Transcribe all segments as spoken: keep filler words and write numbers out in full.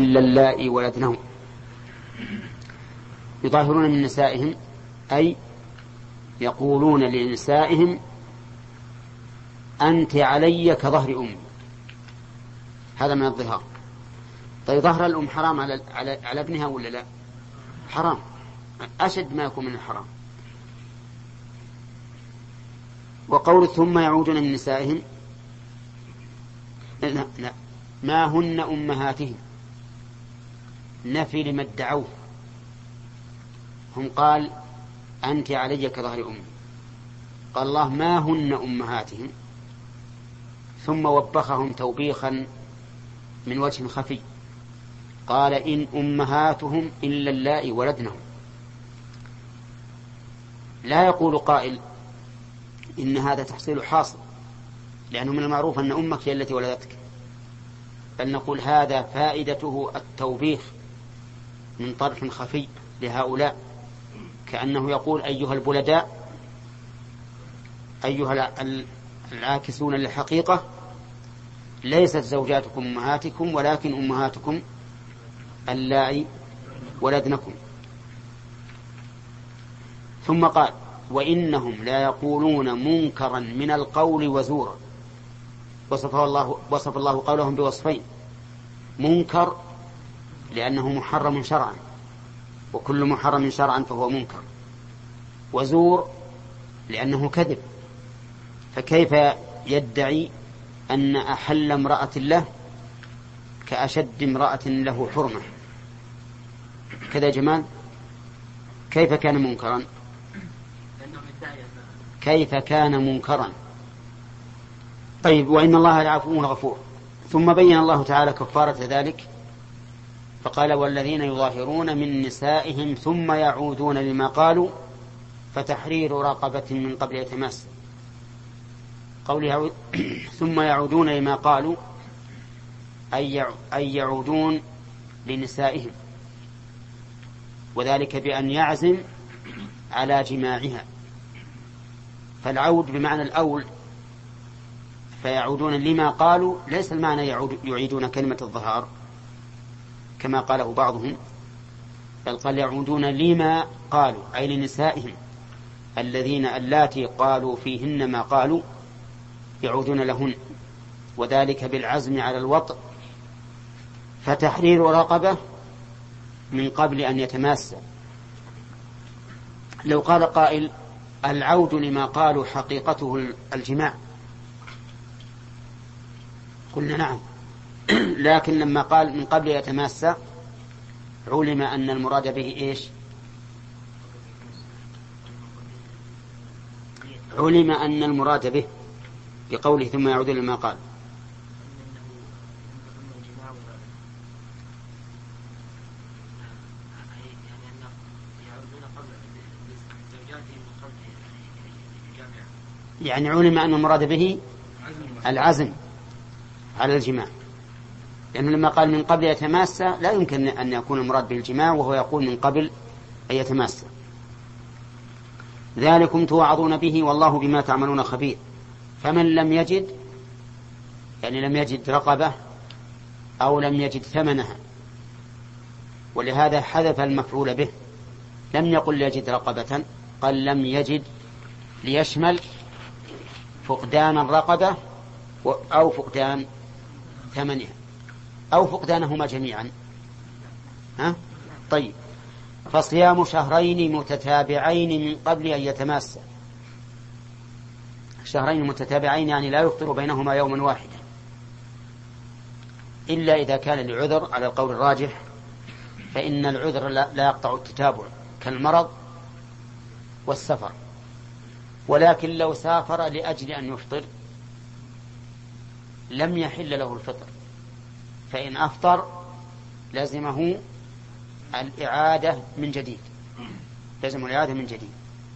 إلا اللائي ولدنهم. يظاهرون من نسائهم أي يقولون لنسائهم أنت علي كظهر أمي، هذا من الظهار. طيب ظهر الأم حرام على, على, على ابنها ولا لا؟ حرام، أشد ما يكون من الحرام. وقول ثم يعودون من نسائهم، لا, لا ما هن أمهاتهم، نفي لما ادعوه. هم قال أنت علي كظهر أمي، قال الله ما هن أمهاتهم، ثم وبخهم توبيخا من وجه خفي، قال إن أمهاتهم إلا اللائي ولدنهم. لا يقول قائل إن هذا تحصيل حاصل، لأنه من المعروف أن أمك هي التي ولدتك، بل نقول هذا فائدته التوبيخ من طرف خفي لهؤلاء، كأنه يقول أيها البلداء، أيها العاكسون للحقيقة، ليست زوجاتكم أمهاتكم ولكن أمهاتكم اللائي ولدنكم. ثم قال وإنهم لا يقولون منكرا من القول وزورا. وصف الله, وصف الله قولهم بوصفين: منكر لأنه محرم شرعا، وكل محرم شرعا فهو منكر، وزور لأنه كذب. فكيف يدعي أن أحل امرأة له كأشد امرأة له حرمة؟ كذا جمال، كيف كان منكرا؟ كيف كان منكرا؟ طيب وإن الله لعفو غفور. ثم بين الله تعالى كفارة ذلك فقال والذين يظاهرون من نسائهم ثم يعودون لما قالوا فتحرير رقبة من قبل يتماس. قوله ثم يعودون لما قالوا أي يعودون لنسائهم، وذلك بأن يعزم على جماعها. فالعود بمعنى الأول، فيعودون لما قالوا ليس المعنى يعيدون كلمة الظهار كما قاله بعضهم، بل قال يعودون لما قالوا أي لنسائهم الذين اللاتي قالوا فيهن ما قالوا يعودون لهن، وذلك بالعزم على الوطء. فتحرير رقبة من قبل أن يتماس. لو قال قائل العود لما قالوا حقيقته الجماع، قلنا نعم، لكن لما قال من قبل يتماس علم أن المراد به إيش؟ علم أن المراد به بقوله ثم يعود لما قال. يعني علم أن المراد به العزم على الجماع، لأنه لما قال من قبل يتماس لا يمكن أن يكون المراد به الجماع وهو يقول من قبل أن يتماس. ذلكم توعظون به والله بما تعملون خبير. فمن لم يجد، يعني لم يجد رقبة أو لم يجد ثمنها، ولهذا حذف المفعول به، لم يقل يجد رقبة، قال لم يجد ليشمل فقدان الرقبة أو فقدان ثمنها أو فقدانهما جميعا. ها؟ طيب، فصيام شهرين متتابعين من قبل أن يتماسا. شهرين متتابعين يعني لا يفطر بينهما يوما واحدا، إلا إذا كان لعذر على القول الراجح، فإن العذر لا يقطع التتابع كالمرض والسفر. ولكن لو سافر لأجل أن يفطر لم يحل له الفطر، فإن أفطر لازمه الإعادة من جديد، لازم الإعادة من جديد.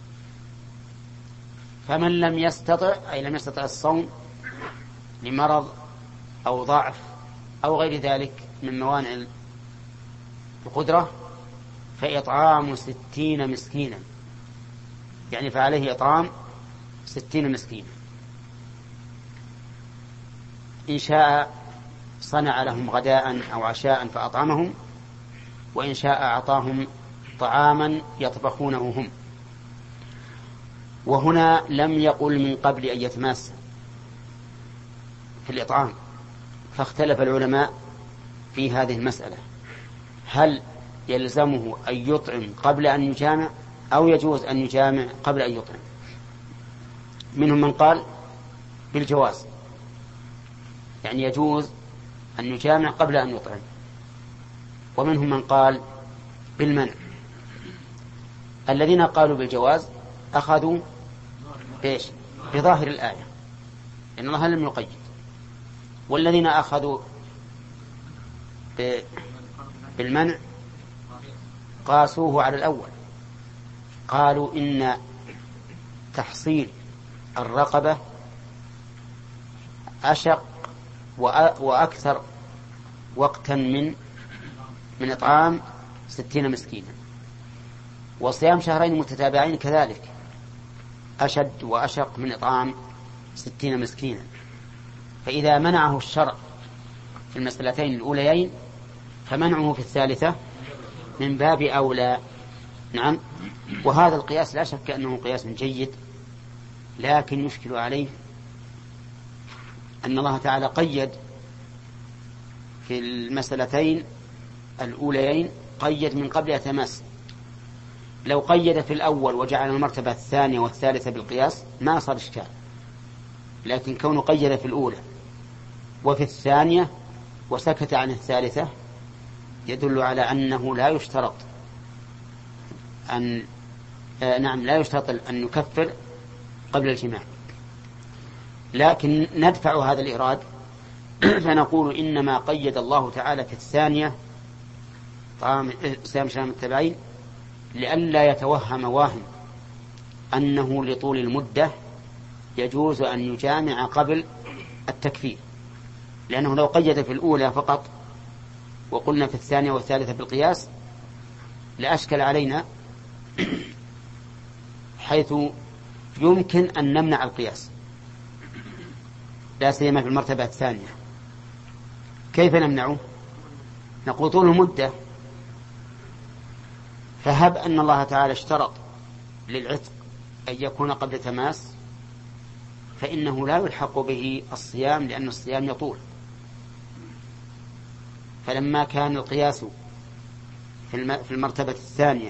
فمن لم يستطع، أي لم يستطع الصوم لمرض أو ضعف أو غير ذلك من موانع القدرة، فإطعام ستين مسكينا، يعني فعليه إطعام ستين مسكينا. إن شاء صنع لهم غداء أو عشاء فأطعمهم، وإن شاء أعطاهم طعاما يطبخونه هم. وهنا لم يقل من قبل أن يتماس في الإطعام، فاختلف العلماء في هذه المسألة، هل يلزمه أن يطعم قبل أن يجامع أو يجوز أن يجامع قبل أن يطعم؟ منهم من قال بالجواز، يعني يجوز أن يجامع قبل أن يطعم، ومنهم من قال بالمنع. الذين قالوا بالجواز أخذوا إيش؟ بظاهر الآية، إن الله لم يقيد. والذين أخذوا بالمنع قاسوه على الأول، قالوا إن تحصيل الرقبة أشق وأكثر وقتا من من إطعام ستين مسكينا، وصيام شهرين متتابعين كذلك أشد وأشق من إطعام ستين مسكينا. فإذا منعه الشرع في المسألتين الأوليين فمنعه في الثالثة من باب أولى. نعم. وهذا القياس لا شك أنه قياس جيد، لكن يشكل عليه أن الله تعالى قيد في المسألتين الأوليين، قيد من قبل يتماس. لو قيد في الأول وجعل المرتبة الثانية والثالثة بالقياس ما صار إشكال، لكن كونه قيد في الأولى وفي الثانية وسكت عن الثالثة يدل على أنه لا يشترط أن آه نعم لا يشترط أن يكفر قبل الجماع. لكن ندفع هذا الإيراد فنقول إنما قيد الله تعالى في الثانية طعام صيام شهرين متتابعين لئلا يتوهم واهم أنه لطول المدة يجوز أن يجامع قبل التكفير، لأنه لو قيد في الأولى فقط وقلنا في الثانية والثالثة بالقياس لأشكل علينا، حيث يمكن أن نمنع القياس لا سيما في المرتبة الثانية. كيف نمنعه؟ نقول طول المدة، فهب أن الله تعالى اشترط للعتق أن يكون قبل تماس فإنه لا يلحق به الصيام، لأن الصيام يطول. فلما كان القياس في المرتبة الثانية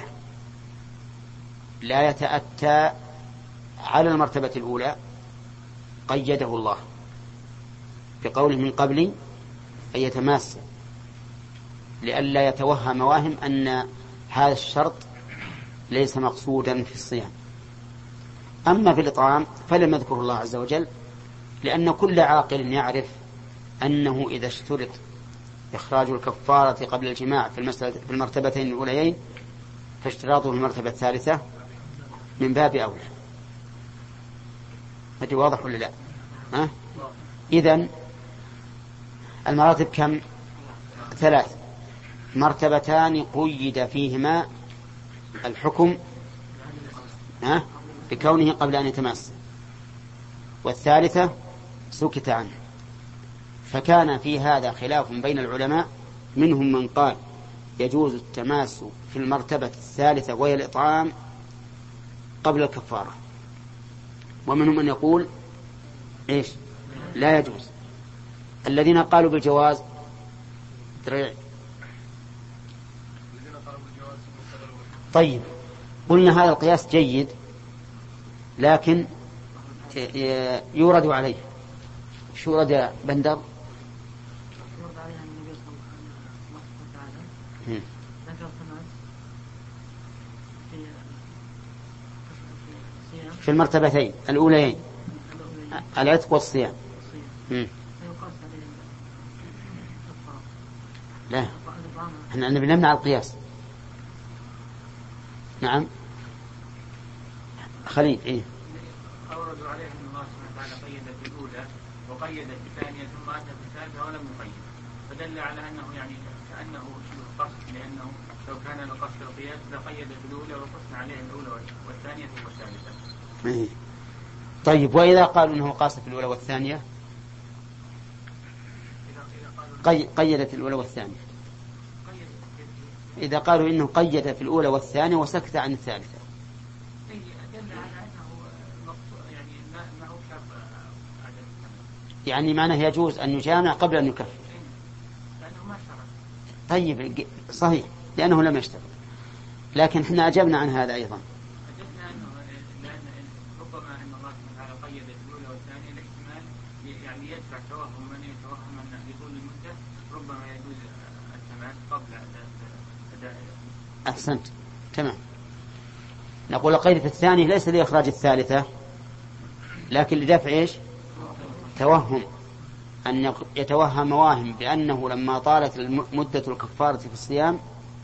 لا يتأتى على المرتبة الأولى قيده الله بقوله من قبل أن يتماس، لئلا يتوهم واهم أن هذا الشرط ليس مقصودا في الصيام. أما في الإطعام فلم يذكر الله عز وجل، لأن كل عاقل يعرف أنه إذا اشترط إخراج الكفارة قبل الجماع في في المرتبتين الأوليين فاشتراطه في المرتبة الثالثة من باب أولى. هذا واضح ولا لا؟ ها؟ إذن المراتب كم؟ ثلاث، مرتبتان قيد فيهما الحكم ها بكونه قبل أن يتماس، والثالثة سكت عنه. فكان في هذا خلاف بين العلماء، منهم من قال يجوز التماس في المرتبة الثالثة وهي الإطعام قبل الكفارة، ومنهم من يقول إيش؟ لا يجوز. الذين قالوا بالجواز دريع. طيب، قلنا هذا القياس جيد، لكن يورد عليه. شو يورد يا بندر؟ يورد عليه أن النبي صلى الله عليه وسلم ذكر التماس في في المرتبتين الأوليين العتق والصيام. لا، احنا نمنع القياس. نعم خليل. إيه؟ أوردوا عليه أن الله سبحانه وتعالى قيد في الأولى وقيد في الثانية ثم أتى في الثالثة ولم يقيد، فدل على أنه يعني كأنه شبه قصد، لأنه لو كان لقصد القياس لقيد في الأولى وقصنا عليه الأولى والثانية والثالثة. إيه؟ طيب، وإذا قالوا أنه قاصد في الأولى والثانية قيد في الأولى والثانية. إذا قالوا إنه قيد في الأولى والثانية وسكت عن الثالثة يعني معناه يجوز أن يجامع قبل أن يكفر. طيب صحيح لأنه لم يشترط، لكن احنا أجبنا عن هذا أيضا. أجبنا أنه لأن ربما أن الله سبحانه قيد في الأولى والثانية الاحتمال يعني يدفع توهم من يتوهم أن يطول المدة، ربما يجوز التماس قبل أداء. أحسنت تمام. نقول قيد في الثانية ليس لإخراج الثالثة لكن لدفع إيش؟ توهم، أن يتوهم واهم بأنه لما طالت مدة الكفارة في الصيام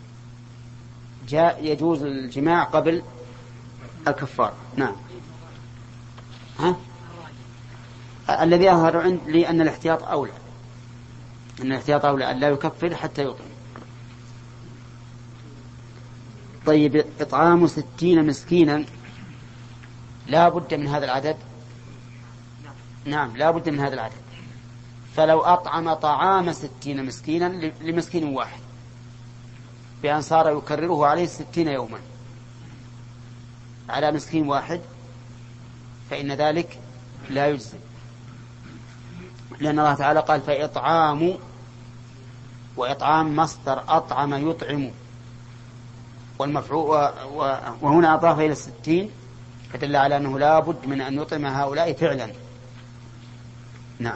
جاء يجوز الجماع قبل الكفارة. نعم. ها؟ الذي يظهر عند لي أن الاحتياط أولى، أن الاحتياط أولى أن لا يكفر حتى يطعم. طيب إطعام ستين مسكينا لا بد من هذا العدد؟ نعم لا بد من هذا العدد. فلو أطعم طعام ستين مسكينا لمسكين واحد بأن صار يكرره عليه ستين يوما على مسكين واحد فإن ذلك لا يجزي، لأن الله تعالى قال فإطعام، وإطعام مصدر أطعم يطعم، والمفعول وهنا أضاف إلى الستين فدل على أنه لا بد من أن يطعم هؤلاء فعلا. نعم.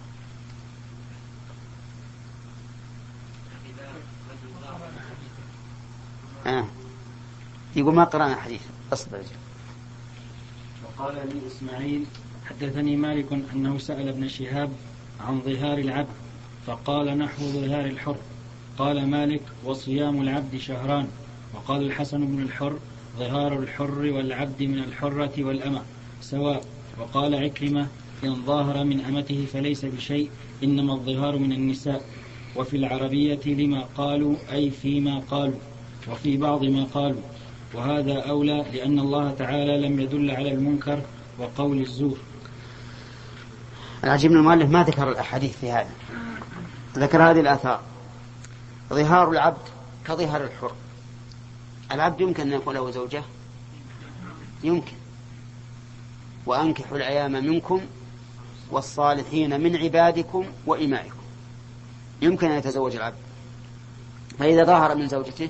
آه. يقول ما قرأنا الحديث أصبر. وقال لي إسماعيل حدثني مالك أنه سأل ابن شهاب عن ظهار العبد فقال نحو ظهار الحر. قال مالك وصيام العبد شهران. وقال الحسن بن الحر ظهار الحر والعبد من الحرة والأمة سواء. وقال عكرمة إن ظاهر من أمته فليس بشيء إنما الظهار من النساء. وفي العربية لما قالوا أي فيما قالوا، وفي بعض ما قالوا، وهذا أولى لأن الله تعالى لم يدل على المنكر وقول الزور. العجيب من المؤلف ما ذكر الأحاديث في هذا، ذكر هذه الآثار. ظهار العبد كظهار الحر. العبد يمكن أن يكون له زوجة، يمكن. وأنكحوا الأيام منكم والصالحين من عبادكم وإمائكم، يمكن أن يتزوج العبد. فإذا ظهر من زوجته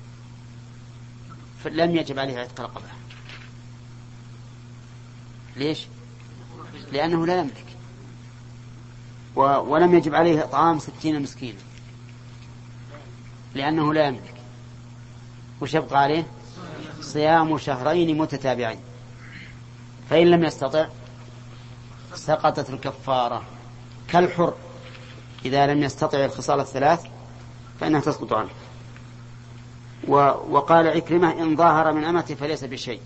فلم يجب عليه عتق رقبة. ليش؟ لأنه لا يملك، ولم يجب عليه إطعام ستين مسكينا لأنه لا يملك. وش يبقى عليه؟ صيام شهرين متتابعين. فإن لم يستطع سقطت الكفارة كالحر إذا لم يستطع الخصال الثلاث فإنها تسقط عنه. وقال عكرمة إن ظاهر من أمته فليس بشيء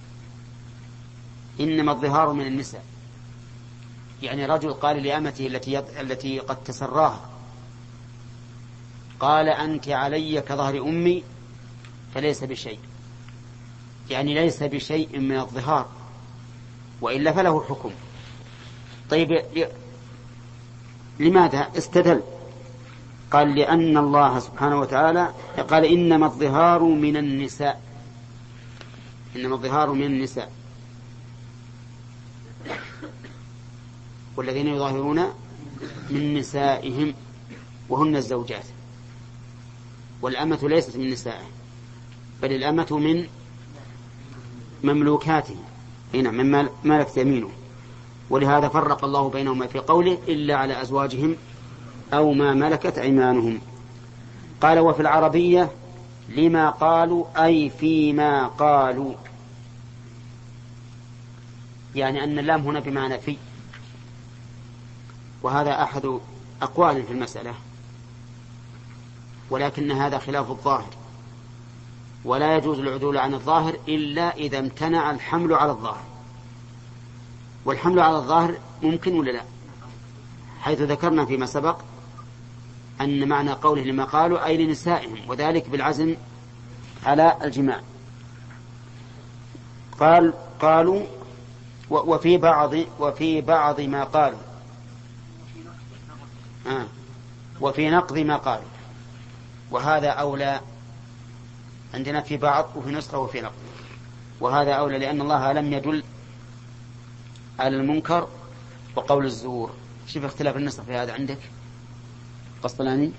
إنما الظهار من النساء. يعني رجل قال لأمته التي التي قد تسراها قال أنت علي كظهر أمي فليس بشيء، يعني ليس بشيء من الظهار، وإلا فله حكم. طيب لماذا استدل؟ قال لأن الله سبحانه وتعالى قال إنما الظهار من النساء، إنما الظهار من النساء والذين يظاهرون من نسائهم وهن الزوجات. والأمة ليست من نسائه بل الأمة من مملوكاته، هنا من ملكت يمينه. ولهذا فرق الله بينهما في قوله إلا على أزواجهم أو ما ملكت أيمانهم. قال وفي العربية لما قالوا أي فيما قالوا، يعني أن اللام هنا بمعنى في، وهذا أحد أقوال في المسألة، ولكن هذا خلاف الظاهر، ولا يجوز العدول عن الظاهر إلا إذا امتنع الحمل على الظاهر. والحمل على الظاهر ممكن ولا لا؟ حيث ذكرنا فيما سبق أن معنى قوله لما قالوا أي لنسائهم، وذلك بالعزم على الجماع. قال قالوا وفي بعض وفي بعض ما قالوا. آه. وفي نقض ما قالوا، وهذا أولى عندنا في بعض وفي نسخة وفي نقض، وهذا أولى لأن الله لم يدل على المنكر وقول الزور. شوف اختلاف النسخ في هذا عندك قسطلاني.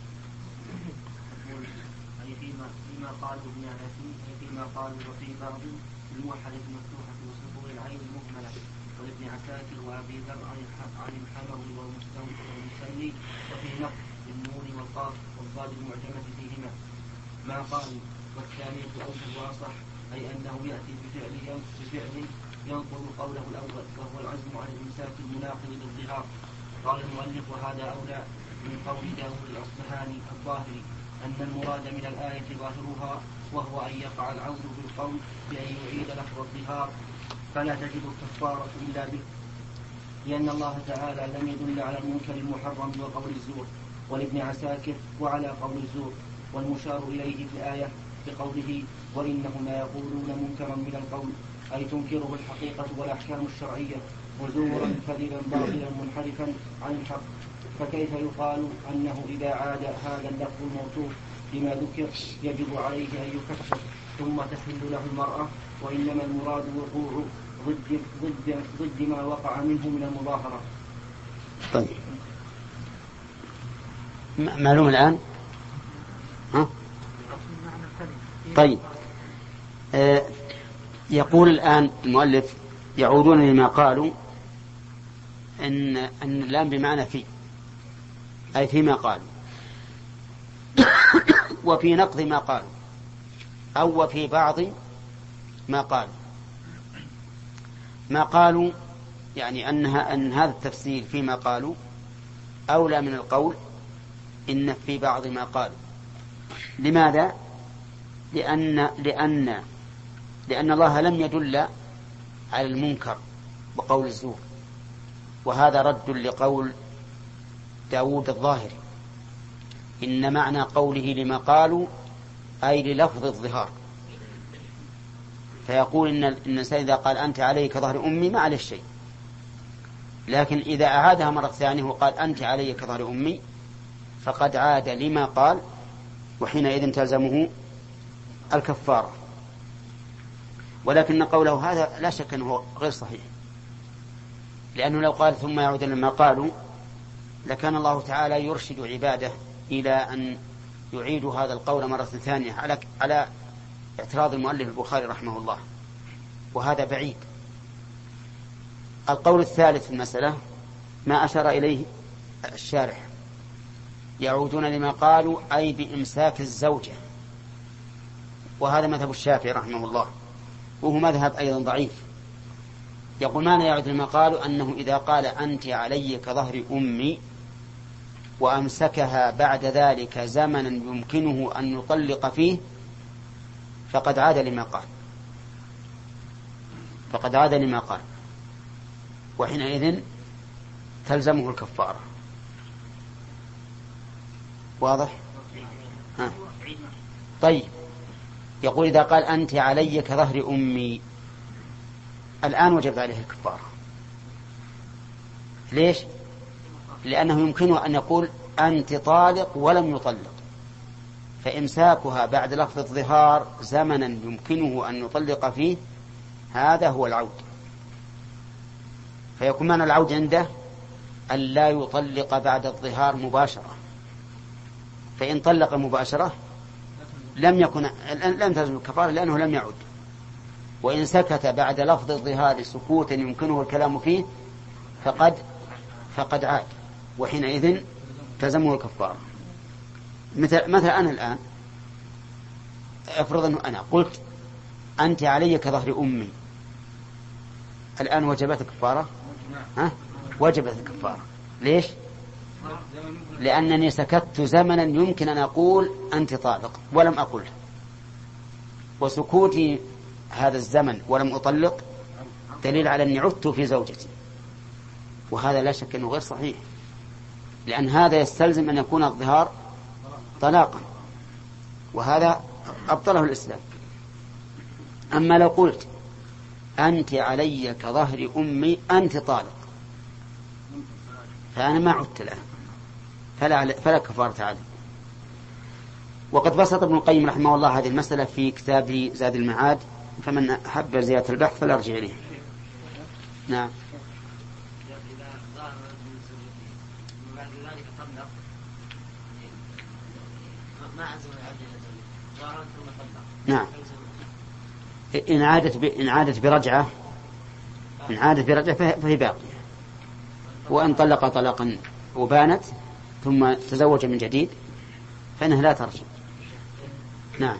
أي فيما فيما قالوا ابن عنفي فيما قالوا وفي بعض الموحدة المفتوحة وسطور العين المهملة، والابن عساكر وأبي ذر عن الحموي والمسلي، وفي نقض النون والقاف والضاد المعجمة فيهما ما قالوا. والثانية أوجه وأصح، أي أنه يأتي بفعل بفعل ينقض قوله الأول، وهو العزم عن الإمساك المناقض للظهار. قال المؤلف وهذا أولى من قول داود الأصبهاني الظاهري أن المراد من الآية ظاهرها، وهو أن يقع العود بالقول بأن يعيد لفظ الظهار، فلا تجد الكفارة إلا به، لأن الله تعالى لم يدل على المنكر المحرم وقول الزور والابن عساكر وعلى قول الزور. والمشار إليه في الآية بقوله وإنهم لا يقولون منكرا من القول، أي تنكره الحقيقة والأحكام الشرعية، وزورا كذبا باطلا منحرفا عن الحق. فكيف يقال أنه إذا عاد هذا اللفظ الموصوف بما ذكر يجب عليه أن يكفر ثم تحل له المرأة، وإنما المراد وقوع ضد, ضد, ضد ما وقع منه من المظاهرة. طيب معلوم الآن؟ ها؟ طيب آه يقول الآن المؤلف يعودون لما قالوا إن, أن اللام بمعنى في، أي فيما قالوا وفي نقض ما قالوا أو وفي بعض ما قالوا. ما قالوا يعني أنها أن هذا التفسير فيما قالوا أولى من القول إن في بعض ما قالوا. لماذا؟ لأن لأن لأن الله لم يدل على المنكر وقول الزور، وهذا رد لقول داود الظاهري إن معنى قوله لما قالوا أي للفظ الظهار. فيقول إن الإنسان إذا قال أنت علي كظهر أمي ما عليه شيء، لكن إذا أعادها مرة ثانية وقال أنت علي كظهر أمي فقد عاد لما قال، وحينئذ تلزمه الكفارة. ولكن قوله هذا لا شك أنه غير صحيح، لأنه لو قال ثم يعود لما قالوا لكان الله تعالى يرشد عباده إلى أن يعيدوا هذا القول مرة ثانية على على اعتراض المؤلف البخاري رحمه الله، وهذا بعيد. القول الثالث في المسألة ما أشار إليه الشارح، يعودون لما قالوا أي بإمساك الزوجة، وهذا مذهب الشافعي رحمه الله، وهو مذهب أيضا ضعيف. يقول معنى يعود لما قالوا أنه إذا قال أنت علي كظهر أمي وأمسكها بعد ذلك زمنا يمكنه أن يطلق فيه فقد عاد لما قال فقد عاد لما قال وحينئذ تلزمه الكفارة. واضح؟ ها. طيب يقول إذا قال أنت علي كظهر أمي الآن وجب عليه الكفارة. ليش؟ لأنه يمكنه أن يقول أنت طالق ولم يطلق، فإمساكها بعد لفظ الظهار زمنا يمكنه أن يطلق فيه هذا هو العود. فيكون معنى العود عنده أن لا يطلق بعد الظهار مباشرة، فإن طلق مباشرة لم يكن لم تلزم الكفارة لأنه لم يعد. وإن سكت بعد لفظ الظهار سكوتا يمكنه الكلام فيه فقد فقد عاد، وحينئذ تلزمه الكفارة. مثل مثلا أنا الآن افرض أنه أنا قلت أنت علي كظهر أمي، الآن وجبت الكفارة؟ ها؟ وجبت الكفارة. ليش؟ لأنني سكت زمنا يمكن أن أقول أنت طالق ولم أقل، وسكوتي هذا الزمن ولم أطلق دليل على أني عدت في زوجتي، وهذا لا شك أنه غير صحيح، لأن هذا يستلزم أن يكون الظهار طلاقا، وهذا أبطله الإسلام. أما لو قلت أنت علي كظهر أمي أنت طالق فأنا ما عدت الآن، فلا, فلا كفارة عليه. وقد بسط ابن القيم رحمه الله هذه المسألة في كتاب زاد المعاد، فمن أحب زيادة البحث فلا يرجع إليه. نعم. نعم. إن عادت ب... إن عادت برجعة إن عادت برجعة فهي باقية، وإن طلق طلاقا وبانت ثم تزوج من جديد فإنها لا ترجع. نعم.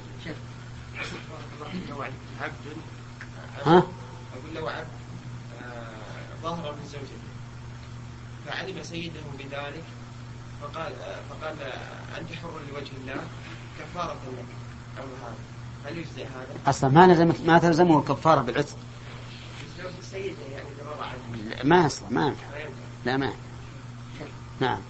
ها؟ أقول له عبد ظهر من زوجته فعلم سيده بذلك فقال فقال أنت حر لوجه الله كفارة لك أو هذا، هل يجزئ هذا؟ أصلا ما لزم ما تلزمه الكفارة بالعتق. زوج السيدة يعني ضرر ما أصلا ما لا ما. نعم.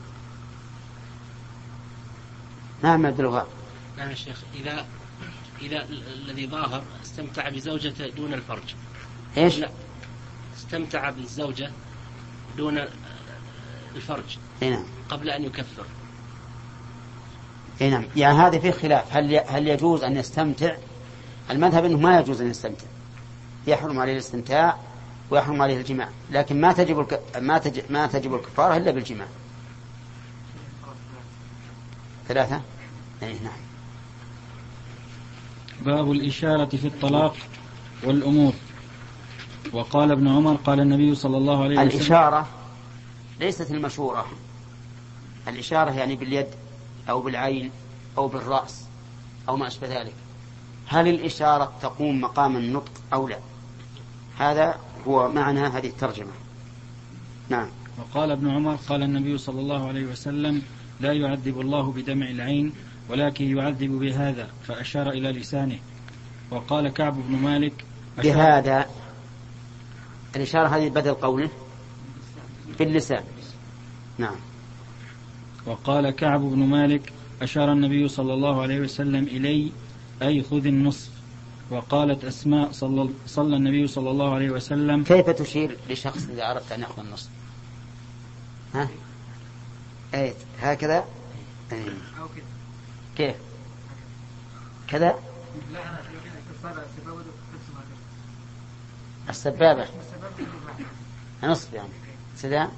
نعم عبد الوهاب. نعم يا شيخ. إذا إذا الذي ظاهر استمتع بزوجته دون الفرج. إيش؟ لا استمتع بالزوجة دون الفرج. نعم. قبل أن يكفر. نعم. يعني هذا فيه خلاف، هل هل يجوز أن يستمتع؟ المذهب أنه ما يجوز أن يستمتع، يحرم عليه الاستمتاع ويحرم عليه الجماع، لكن ما تجب الك... ما تجب ما تجب الكفارة إلا بالجماع. ثلاثة. أي نعم. باب الإشارة في الطلاق والأمور. وقال ابن عمر قال النبي صلى الله عليه وسلم. الإشارة ليست المشورة. الإشارة يعني باليد أو بالعين أو بالرأس أو ما أشبه ذلك. هل الإشارة تقوم مقام النطق أو لا؟ هذا هو معنى هذه الترجمة. نعم. وقال ابن عمر قال النبي صلى الله عليه وسلم لا يعذب الله بدمع العين ولكن يعذب بهذا، فأشار إلى لسانه. وقال كعب بن مالك بهذا، الإشارة هذه بدل قوله باللسان. نعم. وقال كعب بن مالك أشار النبي صلى الله عليه وسلم إلي أي خذ النصف. وقالت أسماء صلى, صلى النبي صلى الله عليه وسلم. كيف تشير لشخص إذا أردت أن يأخذ النصف؟ ها؟ أي هكذا؟ أي. كيف؟ كذا؟ السبابة نصف يعني سدام.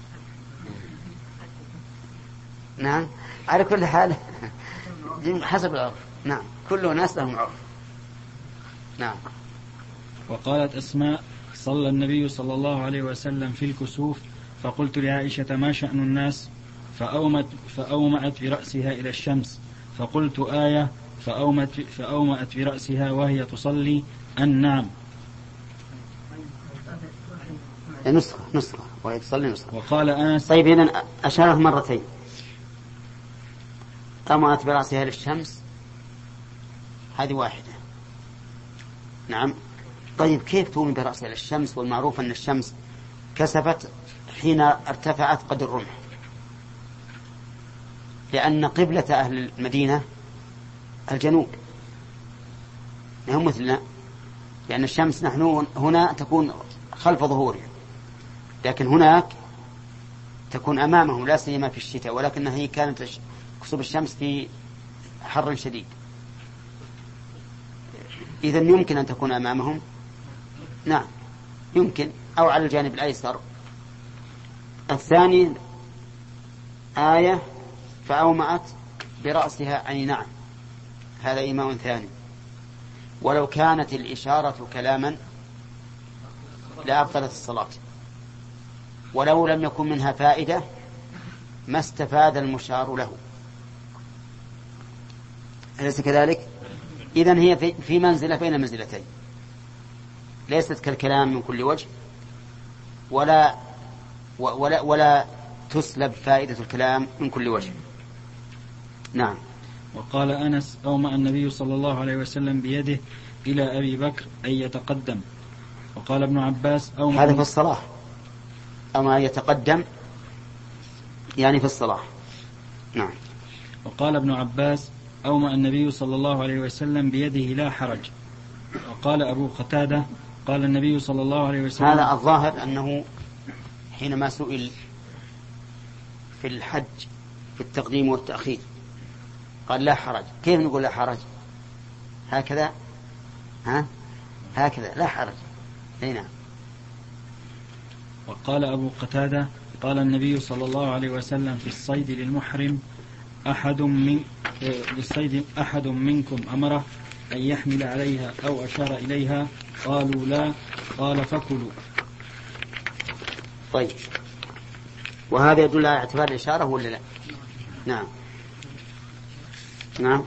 نعم. على كل حال حسب العرف. نعم. كل ناس لهم عرف. نعم. وقالت أسماء صلى النبي صلى الله عليه وسلم في الكسوف، فقلت لعائشة ما شأن الناس؟ فأومت فأومأت برأسها إلى الشمس، فقلت آية، فأومت فأومأت برأسها وهي تصلي أن نعم. نسخة نسخة وهي تصلي نسخة. وقال أنس. طيب إذن أشاره مرتين، أومأت برأسها للشمس هذه واحدة. نعم. طيب كيف تومي برأسها للشمس والمعروف أن الشمس كسفت حين ارتفعت قدر الرمح؟ لأن قبلة أهل المدينة الجنوب، نحن مثلنا، لأن الشمس نحن هنا تكون خلف ظهورها، لكن هناك تكون أمامهم، لا سيما في الشتاء، ولكنها هي كانت كسوف الشمس في حر شديد. إذن يمكن أن تكون أمامهم. نعم يمكن، أو على الجانب الأيسر. الثاني آية فأومأت برأسها أي نعم، هذا إيماء ثاني. ولو كانت الإشارة كلاما لأبطلت الصلاة، ولو لم يكن منها فائدة ما استفاد المشار له، أليس كذلك؟ إذن هي في منزلة بين منزلتين، ليست كالكلام من كل وجه، ولا ولا ولا تسلب فائدة الكلام من كل وجه. نعم. وقال أنس أومأ النبي صلى الله عليه وسلم بيده إلى أبي بكر أن يتقدم. وقال ابن عباس أومأ. هذا في الصلاة، أما يتقدم يعني في الصلاة. نعم. وقال ابن عباس أومأ النبي صلى الله عليه وسلم بيده لا حرج. وقال أبو قتادة قال النبي صلى الله عليه وسلم. هذا الظاهر أنه حينما سئل في الحج في التقديم والتأخير، قال لا حرج. كيف نقول لا حرج؟ هكذا، ها هكذا لا حرج. هنا. وقال أبو قتادة قال النبي صلى الله عليه وسلم في الصيد للمحرم أحد من للصيد أحد منكم أمره أن يحمل عليها أو أشار إليها؟ قالوا لا. قال فكلوا. طيب، وهذا يدل على اعتبار الإشارة ولا لا؟ نعم نعم.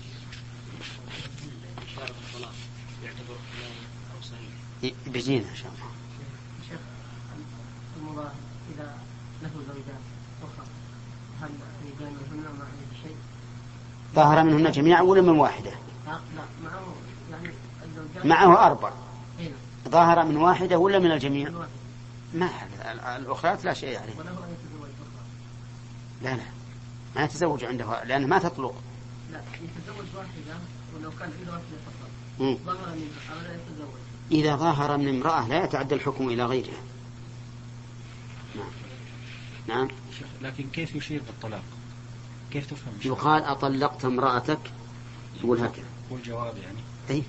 بيجينا إن شاء الله. شيخ المضاف إذا له زوجات أخرى هل يجامع منهن مع شيء؟ ظهر منهن جميعا ولا من واحدة؟ لا معه يعني الزوجات معه أربع. هنا. ظهر من واحدة ولا من الجميع؟ من واحد. ما الأخرات لا شيء عليه. وله أن يتزوج أخرى؟ لا لا ما يتزوج عنده لأنه ما تطلق. لا يتزوج واحدة ولو كان إلى واحدة فقط. مم. ظهر من أولا يتزوج. إذا ظهر من امرأة لا يتعدى الحكم إلى غيرها. نعم نعم. لكن كيف يشير بالطلاق؟ كيف تفهم؟ يقال أطلقت امرأتك، يقول هكذا والجواب يعني أي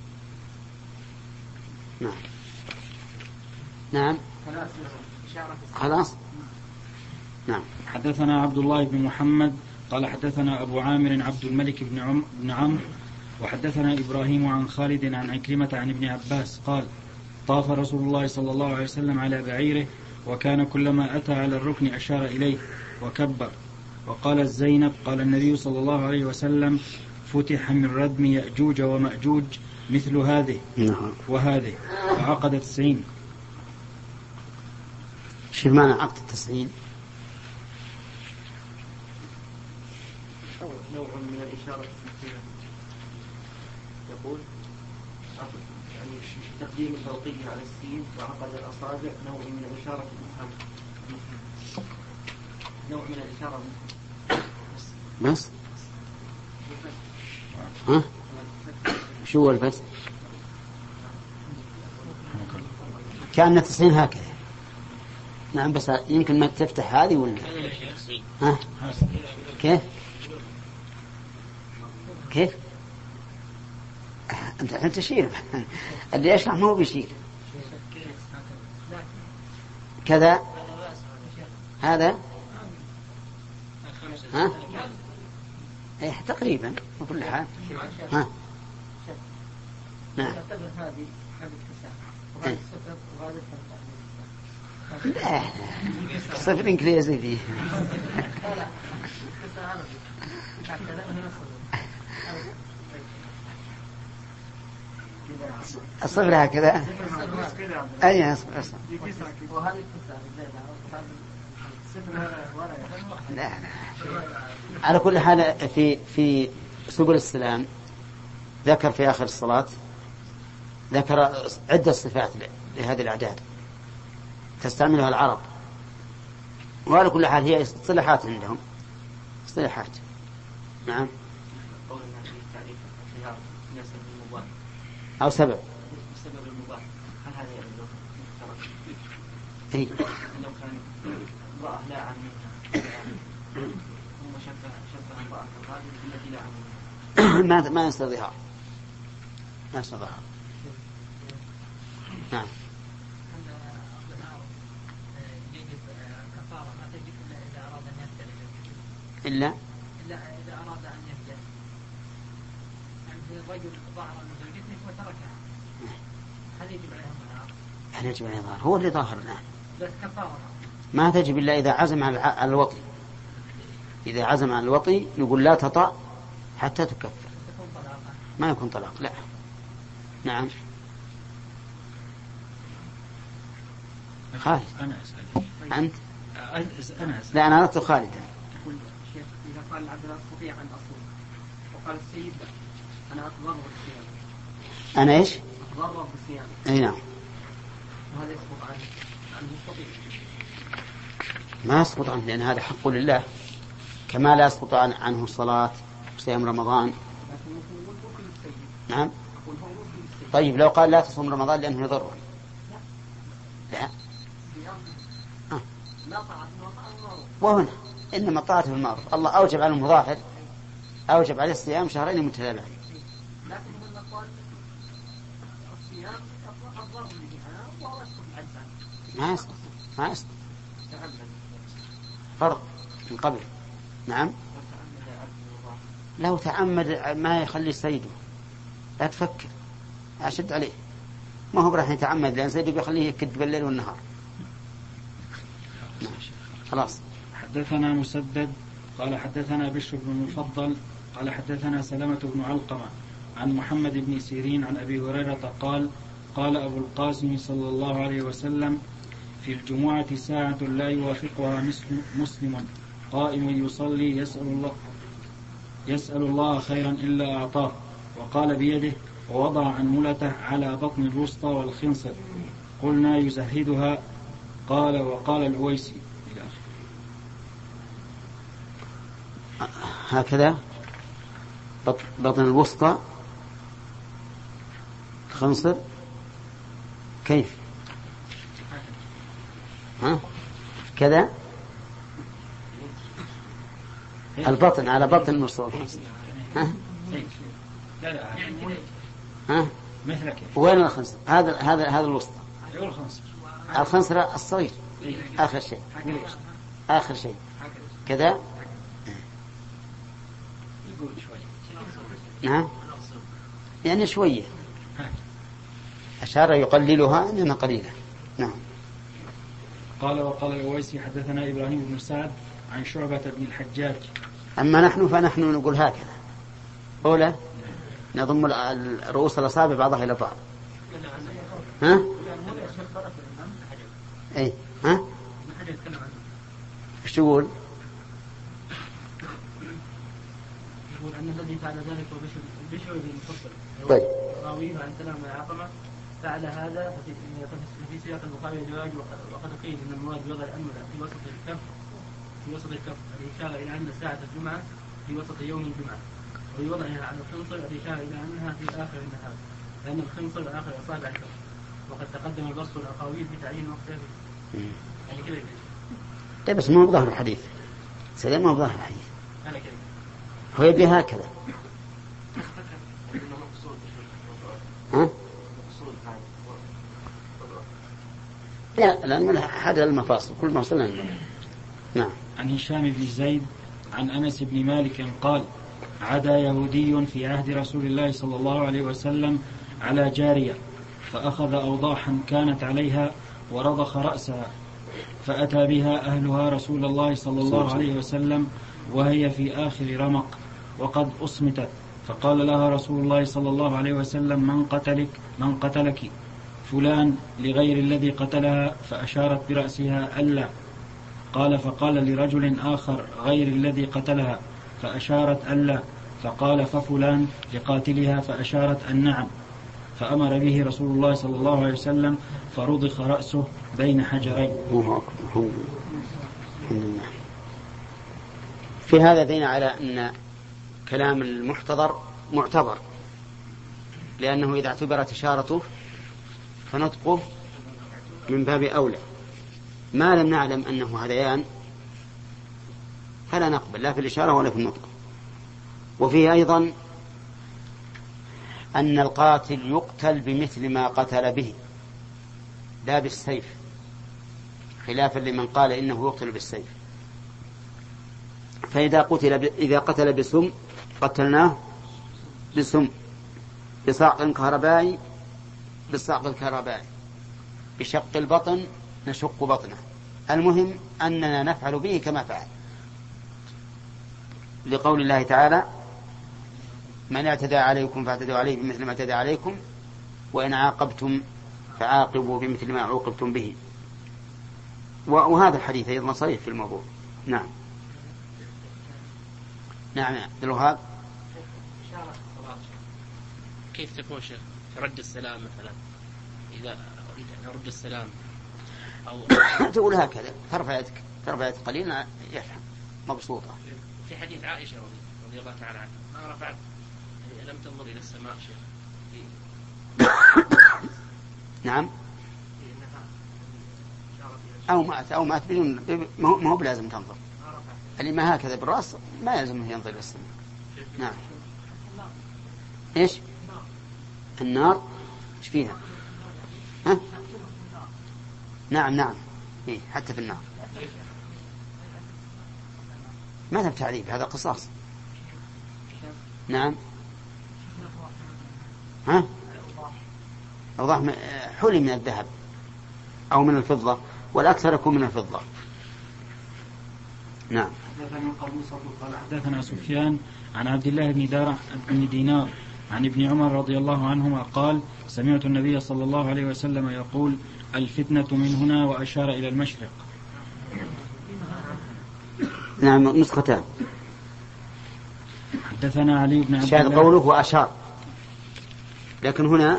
نعم نعم خلاص. نعم. حدثنا عبد الله بن محمد قال حدثنا أبو عامر عبد الملك بن عم بن عمرو وحدثنا إبراهيم عن خالد عن عكرمة عن ابن عباس قال طاف رسول الله صلى الله عليه وسلم على بعيره وكان كلما أتى على الركن أشار إليه وكبر. وقال زينب قال النبي صلى الله عليه وسلم فتح من ردم يأجوج ومأجوج مثل هذه وهذه فعقد تسعين. شو معنى عقد التسعين؟ نوع من الإشارة السمسية يقول يعني تقديم الفوقية على السين وعقد الأصابع نوع من الإشارة الإفهام، نوع من الإشارة بس ها شو هو البس؟ كأن تسعين هكذا. نعم بس يمكن ما تفتح هذه ولا ها كيف كيف أنت أنت تشير اللي يشرح ما هو بيشير كذا هذا ها إيه تقريبا بكل حال ها نعم. لا صفر إنجليزي فيه. الصفر هكذا أي أصفر أصفر. لا لا على كل حال في في سبل السلام ذكر في آخر الصلاة ذكر عدة صفات لهذه الأعداد تستعملها العرب، وعلى كل حال هي اصطلاحات عندهم اصطلاحات. نعم. أو سبب سبب المباح هل هذا يعني إيه؟ لو كان امرأة لا عن منها ثم شبه شبه امرأة الغالب التي لا عن منها ما ما يصير ظهار ما يصير ظهار. نعم. إلا إلا إذا أراد أن يفجر يعني الرجل ظهر من زوجته وتركها هل يجب عليه الظهار؟ هل يجب عليه الظهار؟ هو اللي ظاهر الآن. بس كفارة ما تجب إلا إذا عزم على الوطي. إذا عزم على الوطي نقول لا تطأ حتى تكفر. ما يكون طلاق لا. نعم. خالد. أنا أسأل. أنت؟ أنا أسأل. لا أنا أردت خالدا. شيخ إذا قال العبد لا أستطيع أن أصوم وقال السيد أنا أتضرر بالصيام. أنا إيش؟ أتضرر بالصيام. أي نعم. وهذا يسقط عنه عنه يستطيع. ما يسقط عنه لأن هذا حق لله كما لا يسقط عنه الصلاة وصيام رمضان. نعم. طيب لو قال لا تصوم رمضان لأنه يضره. لا. لا. وهنا إنما الطاعة في المعروف. الله أوجب على المظاهر أوجب عليه الصيام شهرين متتابعين. لكن من أقوال الصيام أفضل من هذا وهو يسقط العجز ما يسقط ما يسقط فرض من قبل. نعم لو تعمد ما يخلي سيده لا تفكر أشد عليه، ما هو راح يتعمد لأن سيده بيخليه يكد بالليل والنهار. خلاص. حدثنا مسدد قال حدثنا بشر بن المفضل قال حدثنا سلمة بن علقمة عن محمد بن سيرين عن أبي هريرة قال قال أبو القاسم صلى الله عليه وسلم في الجمعة ساعة لا يوافقها مسلم قائم يصلي يسأل الله يسأل الله خيرا إلا أعطاه، وقال بيده ووضع أنملته على بطن الوسطى والخنصر. قلنا يزهدها قال وقال العويسي إلى آخره. هكذا بطن الوسطى الخنصر كيف ها كذا البطن على بطن الوسطى ها ها وين الخنصر؟ هذا هذا هذا الوسطى الخنصر الصغير آخر شيء آخر شيء كذا. نعم يعني شوية أشار يقللها إنما قليلة. نعم. قال وقال الأويسي حدثنا إبراهيم بن سعد عن شعبة بن الحجاج. أما نحن فنحن نقول هكذا أولى نضم الرؤوس الأصابع بعضها إلى بعض. ها أي ها إيش تقول؟ يقول أن الذي فعل ذلك هو بشر بن المفضل. طيب. راويه عن سلام بن علقمة فعل هذا في سياق البخاري الزواج، وقد قيل أن المراد بوضع الأنملة في وسط الكف في وسط الكف الإشارة إلى أن ساعة الجمعة في وسط يوم الجمعة، ويوضعها على الخنصر الإشارة إلى أنها في آخر النهار لأن الخنصر آخر أصابع الكف، وقد تقدم البسط والأقاويل بتعيين وقته يعني كذا. لا بس مو بظاهر الحديث سلام مو بظاهر الحديث هو يبي هكذا. ها؟ لا لأن هذا المفاصل كل ما صلنا. نعم. عن هشام بن زيد عن أنس بن مالك قال عدا يهودي في عهد رسول الله صلى الله عليه وسلم على جارية فأخذ أوضاحا كانت عليها ورضخ رأسها، فأتى بها أهلها رسول الله صلى الله عليه وسلم وهي في آخر رمق وقد أصمتت، فقال لها رسول الله صلى الله عليه وسلم من قتلك من قتلك؟ فلان لغير الذي قتلها، فأشارت برأسها ألا. قال فقال لرجل آخر غير الذي قتلها، فأشارت ألا، فقال ففلان لقاتلها، فأشارت النعم، فأمر به رسول الله صلى الله عليه وسلم فرضخ رأسه بين حجرين. في هذا دين على أن كلام المحتضر معتبر، لأنه إذا اعتبرت إشارته فنطقه من باب أولى، ما لم نعلم أنه هذيان فلا نقبل لا في الإشارة ولا في النطق. وفيه أيضا أن القاتل يقتل بمثل ما قتل به لا بالسيف، خلافا لمن قال إنه يقتل بالسيف. فإذا قتل ب... إذا قتل بسم قتلناه بسم، بصعق كهربائي بالصعق الكهربائي، بشق البطن نشق بطنه. المهم أننا نفعل به كما فعل، لقول الله تعالى من اعتدى عليكم فاعتدوا عليه بمثل ما اعتدى عليكم وإن عاقبتم فعاقبوا بمثل ما عوقبتم به. وهذا الحديث أيضا صريح في الموضوع. نعم. نعم عبد الوهاب. كيف تكون شيخ رد السلام مثلا إذا أريد أن أرد السلام أو تقول هكذا ترفع يدك ترفع يدك قليلا يفهم مبسوطة. في حديث عائشة رضي الله تعالى عنها ما رفعت لم تنظر إلى السماء شيخ. نعم. أو مات أو مات بدون ما هو بلازم تنظر. اللي ما هكذا بالرأس ما يلزمه ينظر إلى السماء. نعم. إيش؟ النار إيش فيها؟ ها؟ نعم نعم إيه حتى في النار ما تم تعذيب، هذا قصاص. نعم. ها؟ أوضاح حلي من الذهب أو من الفضة، والأكثر يكون من الفضة. نعم. قال حدثنا سفيان عن عبد الله بن دار بن دينار عن ابن عمر رضي الله عنهما قال سمعت النبي صلى الله عليه وسلم يقول الفتنة من هنا، وأشار إلى المشرق. نعم نسختان. حدثنا علي بن عبد شاهد الله قوله وأشار، لكن هنا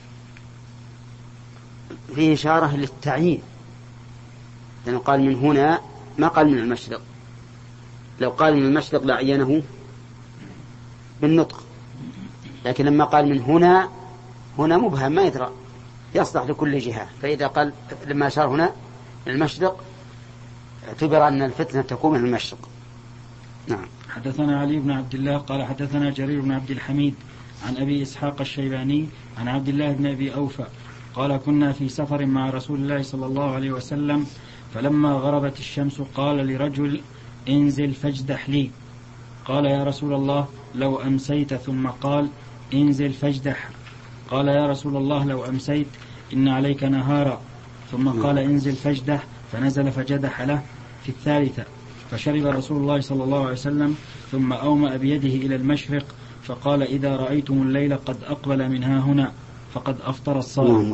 فيه إشارة للتعيين، لأنه قال من هنا ما قال من المشرق. لو قال من المشرق لعينه بالنطق، لكن لما قال من هنا هنا مبهم ما يدرى، يصلح لكل جهة. فإذا قال لما أشار هنا من المشرق اعتبر أن الفتنة تكون من المشرق. نعم. حدثنا علي بن عبد الله قال حدثنا جرير بن عبد الحميد عن أبي إسحاق الشيباني عن عبد الله بن أبي أوفى قال كنا في سفر مع رسول الله صلى الله عليه وسلم، فلما غربت الشمس قال لرجل انزل فاجدح لي. قال يا رسول الله لو أمسيت، ثم قال انزل فاجدح. قال يا رسول الله لو أمسيت إن عليك نهارا. ثم قال انزل فاجدح، فنزل فجدح له في الثالثة. فشرب رسول الله صلى الله عليه وسلم ثم أومأ بيده إلى المشرق فقال إذا رأيتم الليل قد أقبل منها هنا فقد أفطر الصائم.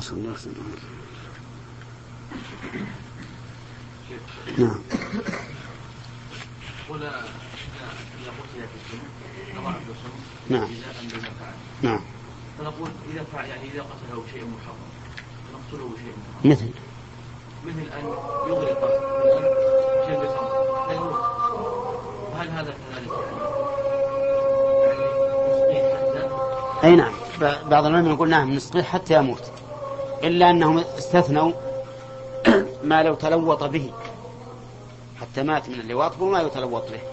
نعم. نعم. نعم. فنقول إذا فعل يعني إذا قتله شيء محرم نقتله شيء محرم. مثل مثل أن يغرق شيء بخمر لا يموت. وهل هذا كذلك؟ أي نعم. بعض العلماء يقول نعم نسقيه حتى يموت، إلا أنهم استثنوا ما لو تلوط به حتى مات من اللواط وما يتلوط به.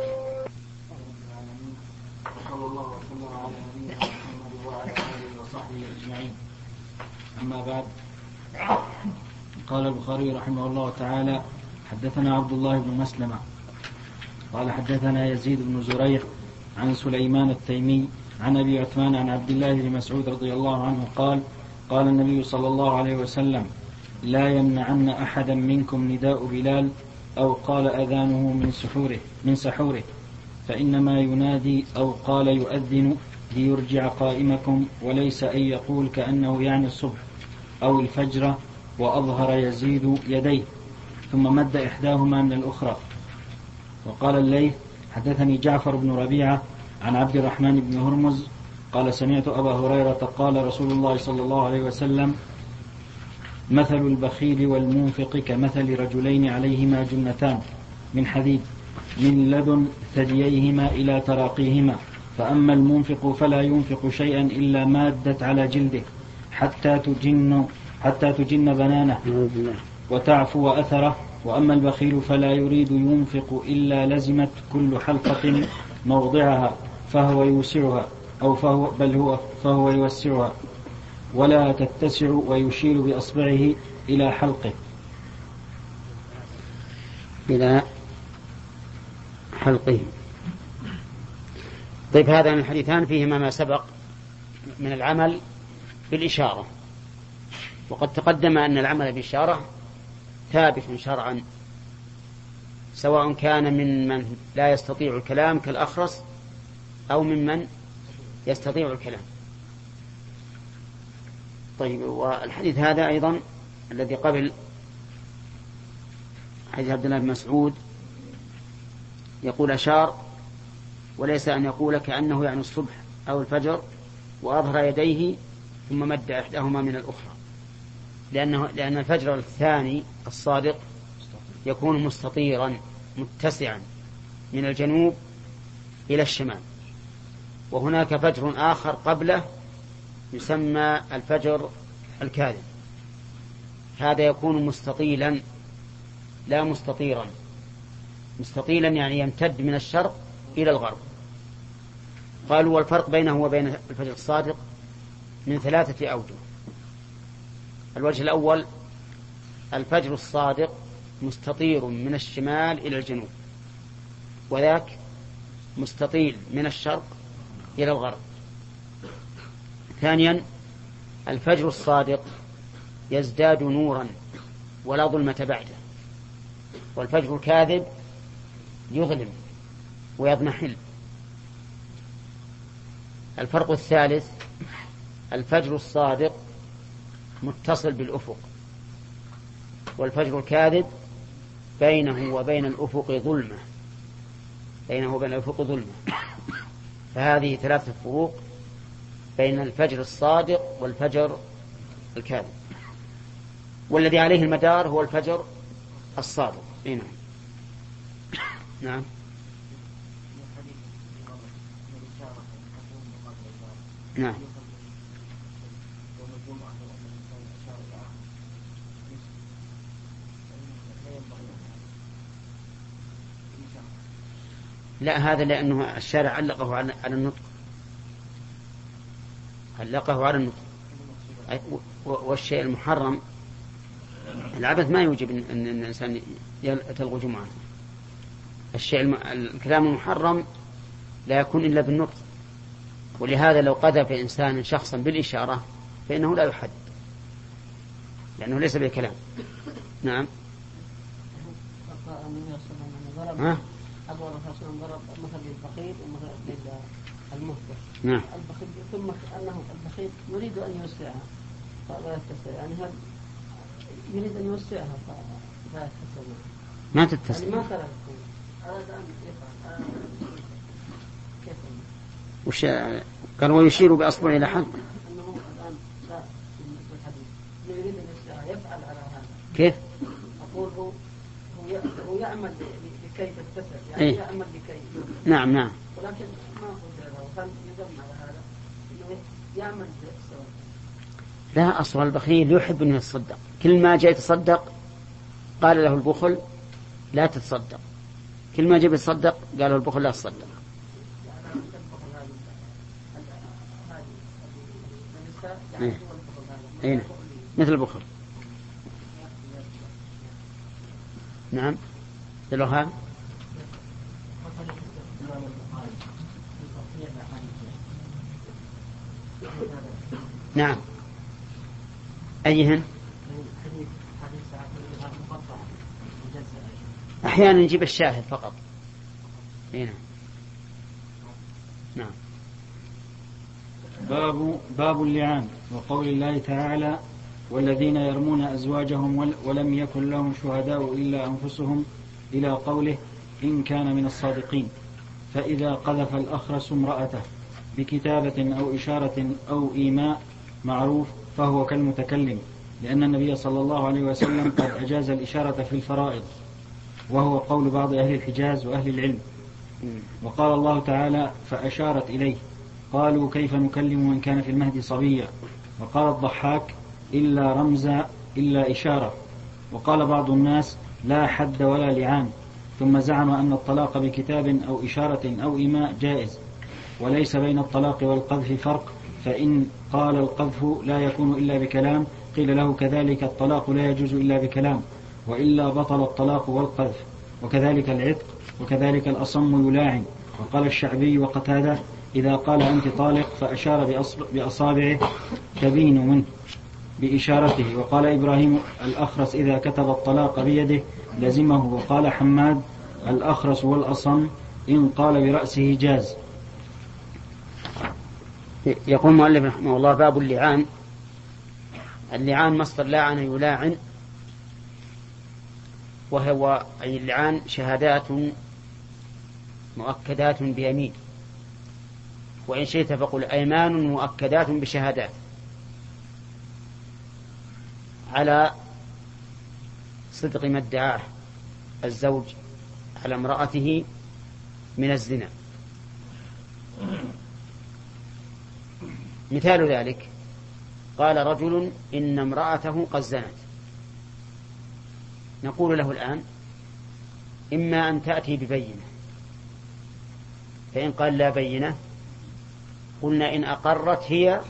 أما بعد، قال البخاري رحمه الله تعالى حدثنا عبد الله بن مسلمة قال حدثنا يزيد بن زريع عن سليمان التيمي عن أبي عثمان عن عبد الله بن مسعود رضي الله عنه قال قال النبي صلى الله عليه وسلم لا يمنعن أحدا منكم نداء بلال أو قال أذانه من سحوره من سحوره فإنما ينادي أو قال يؤذن ليرجع قائمكم، وليس أن يقول كأنه يعني الصبح أو الفجر، وأظهر يزيد يديه ثم مد إحداهما من الأخرى. وقال الليث حدثني جعفر بن ربيعة عن عبد الرحمن بن هرمز قال سمعت أبا هريرة قال رسول الله صلى الله عليه وسلم مثل البخيل والمنفق كمثل رجلين عليهما جنتان من حديد من لدن ثدييهما إلى تراقيهما، فأما المنفق فلا ينفق شيئا إلا مادت على جلده حتى تجن حتى تجن بنانه وتعفو أثره، وأما البخيل فلا يريد ينفق إلا لزمت كل حلقة موضعها فهو يوسعها أو فهو بل هو فهو يوسعها ولا تتسع، ويشير بأصبعه إلى حلقه إلى حلقه. طيب هذان الحديثان فيهما ما سبق من العمل بالإشارة، وقد تقدم أن العمل بالإشارة ثابت شرعا، سواء كان من من لا يستطيع الكلام كالأخرس أو ممن يستطيع الكلام. طيب والحديث هذا أيضا الذي قبل حديث عبد الله بن مسعود يقول أشار، وليس أن يقول كأنه يعني الصبح أو الفجر، وأظهر يديه ثم مد إحداهما من الأخرى، لأنه لأن الفجر الثاني الصادق يكون مستطيرا متسعا من الجنوب إلى الشمال، وهناك فجر آخر قبله يسمى الفجر الكاذب، هذا يكون مستطيلا لا مستطيرا، مستطيلا يعني يمتد من الشرق إلى الغرب. قالوا والفرق بينه وبين الفجر الصادق من ثلاثة أوجه. الوجه الأول: الفجر الصادق مستطير من الشمال إلى الجنوب، وذاك مستطيل من الشرق إلى الغرب. ثانيا: الفجر الصادق يزداد نورا ولا ظلمة بعده، والفجر الكاذب يظلم ويضمحل. الفرق الثالث: الفجر الصادق متصل بالأفق، والفجر الكاذب بينه وبين الأفق ظلمة بينه وبين الأفق ظلمة. فهذه ثلاثة فروق بين الفجر الصادق والفجر الكاذب، والذي عليه المدار هو الفجر الصادق. نعم. نعم. نعم. لا، هذا لأنه الشارع علقه على النطق علقه على النطق والشيء المحرم العبث ما يوجب أن الإنسان تلغو جمعة. الشيء الم... الكلام المحرم لا يكون إلا بالنطق، ولهذا لو قذف إنسان شخصا بالإشارة فإنه لا يحد لأنه ليس بالكلام. نعم. ها؟ أبو الرسول ضرب مثل للبخيل ومثل للمهتر. نعم. البخيل ثم أنه البخيل يريد أن يوسعها فلا يتسع، يعني هل يريد أن يوسعها فلا يتسع، ما تتسع، يعني ما ترى أراد أن يفعل كيف وش قال ويشير بأصبعه إلى حد أنه الآن لا في الحديث يريد أن يوسعها يفعل على هذا. كيف؟ أقول هو هو يعمل لكي تتسع، يعني إيه؟ يعمل لكي. نعم نعم. ولكن ما قلت هذا وكان يدم على هذا إنه يعمل سواء. لا، أصل البخيل يحب أن يتصدق، كل ما جاء يتصدق قال له البخل لا تتصدق، كل ما جاء يتصدق قال له البخل لا تصدق. إيه؟ إيه؟ مثل البخل. نعم. دلوها. نعم. أيهن؟ أحيانا نجيب الشاهد فقط. هنا. نعم. باب باب اللعان وقول الله تعالى: والذين يرمون أزواجهم ولم يكن لهم شهداء إلا أنفسهم، إلى قوله: إن كان من الصادقين. فإذا قذف الأخرس امرأته بكتابة أو إشارة أو إيماء معروف فهو كالمتكلم، لأن النبي صلى الله عليه وسلم قد أجاز الإشارة في الفرائض، وهو قول بعض أهل الحجاز وأهل العلم. وقال الله تعالى: فأشارت إليه. قالوا: كيف نكلم من كان في المهد صبيا؟ وقال الضحاك: إلا رمزا إلا إشارة. وقال بعض الناس: لا حد ولا لعان. ثم زعم أن الطلاق بكتاب أو إشارة أو إيماء جائز، وليس بين الطلاق والقذف فرق، فإن قال القذف لا يكون إلا بكلام قيل له كذلك الطلاق لا يجوز إلا بكلام، وإلا بطل الطلاق والقذف. وكذلك العتق، وكذلك الأصم يلاعن. وقال الشعبي وقتادة: إذا قال أنت طالق فأشار بأصابعه تبين منه بإشارته. وقال إبراهيم الأخرس: إذا كتب الطلاق بيده لزمه. وقال حماد الأخرس والأصم إن قال برأسه جاز. يقول مؤلف رحمه الله: باب اللعان. اللعان مصدر لاعن يلاعن، وهو أي اللعان شهادات مؤكدات بيمين، وإن شئت فقل أيمان مؤكدات بشهادات، على صدق ما ادعاه الزوج على امرأته من الزنا. مثال ذلك: قال رجل إن امرأته قد زنت، نقول له الآن إما أن تأتي ببينة، فإن قال لا بينة قلنا إن أقرت هي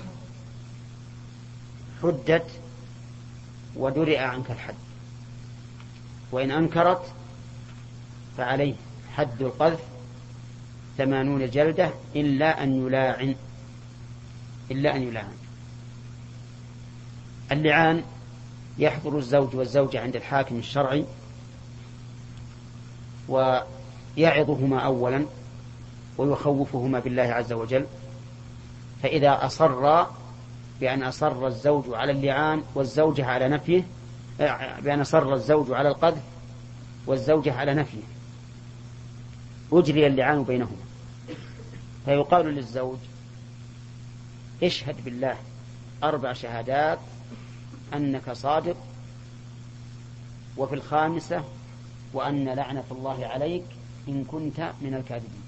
حدت ودرئ عنك الحد، وإن أنكرت فعليه حد القذف ثمانون جلدة إلا أن يلاعن إلا أن يلاعن. اللعان يحضر الزوج والزوجة عند الحاكم الشرعي ويعظهما أولا ويخوفهما بالله عز وجل، فإذا أصر بأن أصر الزوج على اللعان والزوجة على نفيه، بأن أصر الزوج على القذف والزوجة على نفيه، أجري اللعان بينهما، فيقال للزوج اشهد بالله أربع شهادات أنك صادق، وفي الخامسة وأن لعنة الله عليك إن كنت من الكاذبين.